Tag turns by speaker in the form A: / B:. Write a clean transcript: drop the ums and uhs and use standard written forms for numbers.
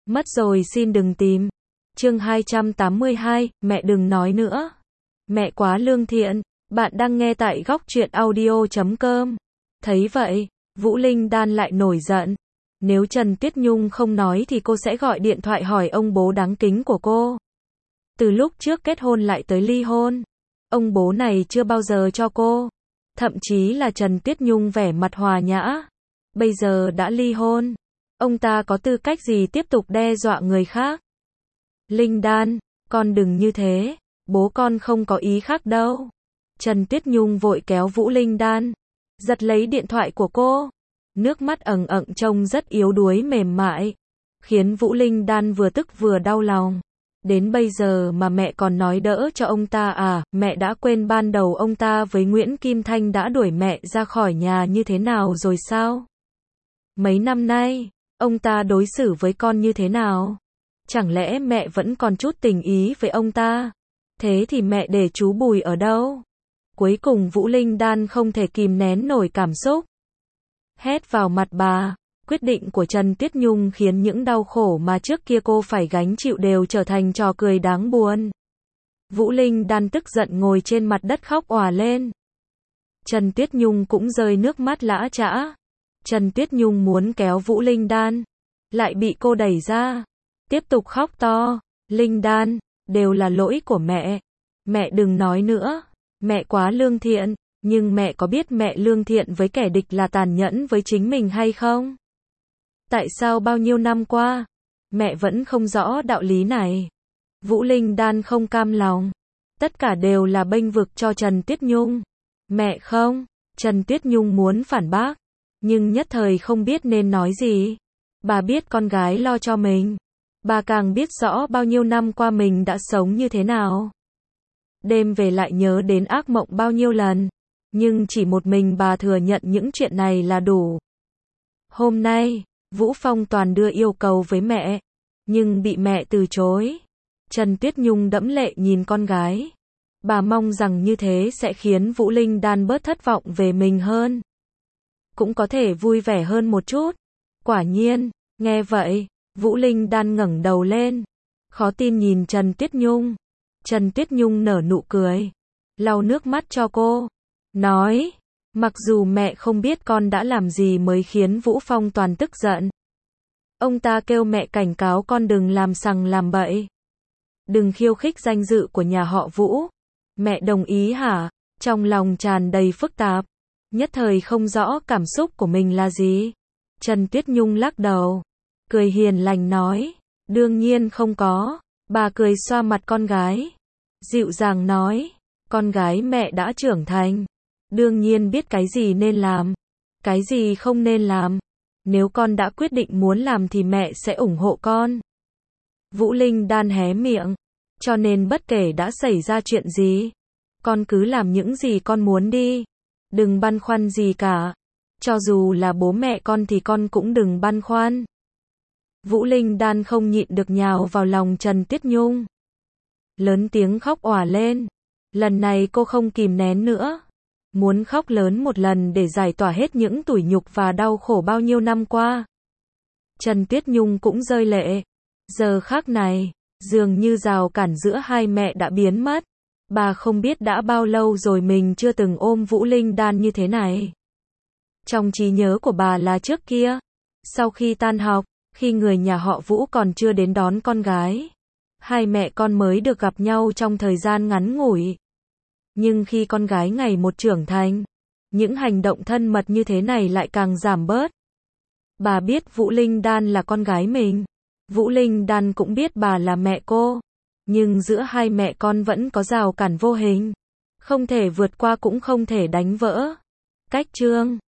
A: Mất rồi xin đừng tìm. Chương 282, mẹ đừng nói nữa. Mẹ quá lương thiện. Bạn đang nghe tại góc truyện audio.com. Thấy vậy, Vũ Linh Đan lại nổi giận. Nếu Trần Tuyết Nhung không nói thì cô sẽ gọi điện thoại hỏi ông bố đáng kính của cô. Từ lúc trước kết hôn lại tới ly hôn, ông bố này chưa bao giờ cho cô. Thậm chí là Trần Tuyết Nhung vẻ mặt hòa nhã. Bây giờ đã ly hôn, ông ta có tư cách gì tiếp tục đe dọa người khác? Linh Đan, con đừng như thế, bố con không có ý khác đâu. Trần Tuyết Nhung vội kéo Vũ Linh Đan, giật lấy điện thoại của cô. Nước mắt ẩn ẩn trông rất yếu đuối mềm mại, khiến Vũ Linh Đan vừa tức vừa đau lòng. Đến bây giờ mà mẹ còn nói đỡ cho ông ta à, mẹ đã quên ban đầu ông ta với Nguyễn Kim Thanh đã đuổi mẹ ra khỏi nhà như thế nào rồi sao? Mấy năm nay, ông ta đối xử với con như thế nào? Chẳng lẽ mẹ vẫn còn chút tình ý với ông ta? Thế thì mẹ để chú Bùi ở đâu? Cuối cùng Vũ Linh Đan không thể kìm nén nổi cảm xúc, hét vào mặt bà. Quyết định của Trần Tuyết Nhung khiến những đau khổ mà trước kia cô phải gánh chịu đều trở thành trò cười đáng buồn. Vũ Linh Đan tức giận ngồi trên mặt đất khóc òa lên. Trần Tuyết Nhung cũng rơi nước mắt lã chã. Trần Tuyết Nhung muốn kéo Vũ Linh Đan, lại bị cô đẩy ra. Tiếp tục khóc to. Linh Đan, đều là lỗi của mẹ. Mẹ đừng nói nữa. Mẹ quá lương thiện. Nhưng mẹ có biết mẹ lương thiện với kẻ địch là tàn nhẫn với chính mình hay không? Tại sao bao nhiêu năm qua, mẹ vẫn không rõ đạo lý này? Vũ Linh Đan không cam lòng. Tất cả đều là bênh vực cho Trần Tuyết Nhung. Mẹ không. Trần Tuyết Nhung muốn phản bác, nhưng nhất thời không biết nên nói gì. Bà biết con gái lo cho mình. Bà càng biết rõ bao nhiêu năm qua mình đã sống như thế nào. Đêm về lại nhớ đến ác mộng bao nhiêu lần. Nhưng chỉ một mình bà thừa nhận những chuyện này là đủ. Hôm nay, Vũ Phong Toàn đưa yêu cầu với mẹ, nhưng bị mẹ từ chối. Trần Tuyết Nhung đẫm lệ nhìn con gái. Bà mong rằng như thế sẽ khiến Vũ Linh Đan bớt thất vọng về mình hơn. Cũng có thể vui vẻ hơn một chút. Quả nhiên, nghe vậy, Vũ Linh Đan ngẩng đầu lên, khó tin nhìn Trần Tuyết Nhung. Trần Tuyết Nhung nở nụ cười, lau nước mắt cho cô, nói, mặc dù mẹ không biết con đã làm gì mới khiến Vũ Phong Toàn tức giận. Ông ta kêu mẹ cảnh cáo con đừng làm sằng làm bậy, đừng khiêu khích danh dự của nhà họ Vũ. Mẹ đồng ý hả? Trong lòng tràn đầy phức tạp, nhất thời không rõ cảm xúc của mình là gì. Trần Tuyết Nhung lắc đầu, cười hiền lành nói, đương nhiên không có. Bà cười xoa mặt con gái, dịu dàng nói, con gái mẹ đã trưởng thành, đương nhiên biết cái gì nên làm, cái gì không nên làm. Nếu con đã quyết định muốn làm thì mẹ sẽ ủng hộ con. Vũ Linh Đan hé miệng, cho nên bất kể đã xảy ra chuyện gì, con cứ làm những gì con muốn đi, đừng băn khoăn gì cả. Cho dù là bố mẹ con thì con cũng đừng băn khoăn. Vũ Linh Đan không nhịn được nhào vào lòng Trần Tuyết Nhung, lớn tiếng khóc òa lên. Lần này cô không kìm nén nữa, muốn khóc lớn một lần để giải tỏa hết những tủi nhục và đau khổ bao nhiêu năm qua. Trần Tuyết Nhung cũng rơi lệ. Giờ khắc này, dường như rào cản giữa hai mẹ đã biến mất. Bà không biết đã bao lâu rồi mình chưa từng ôm Vũ Linh Đan như thế này. Trong trí nhớ của bà là trước kia, sau khi tan học, khi người nhà họ Vũ còn chưa đến đón con gái, hai mẹ con mới được gặp nhau trong thời gian ngắn ngủi. Nhưng khi con gái ngày một trưởng thành, những hành động thân mật như thế này lại càng giảm bớt. Bà biết Vũ Linh Đan là con gái mình. Vũ Linh Đan cũng biết bà là mẹ cô. Nhưng giữa hai mẹ con vẫn có rào cản vô hình. Không thể vượt qua cũng không thể đánh vỡ. Cách chương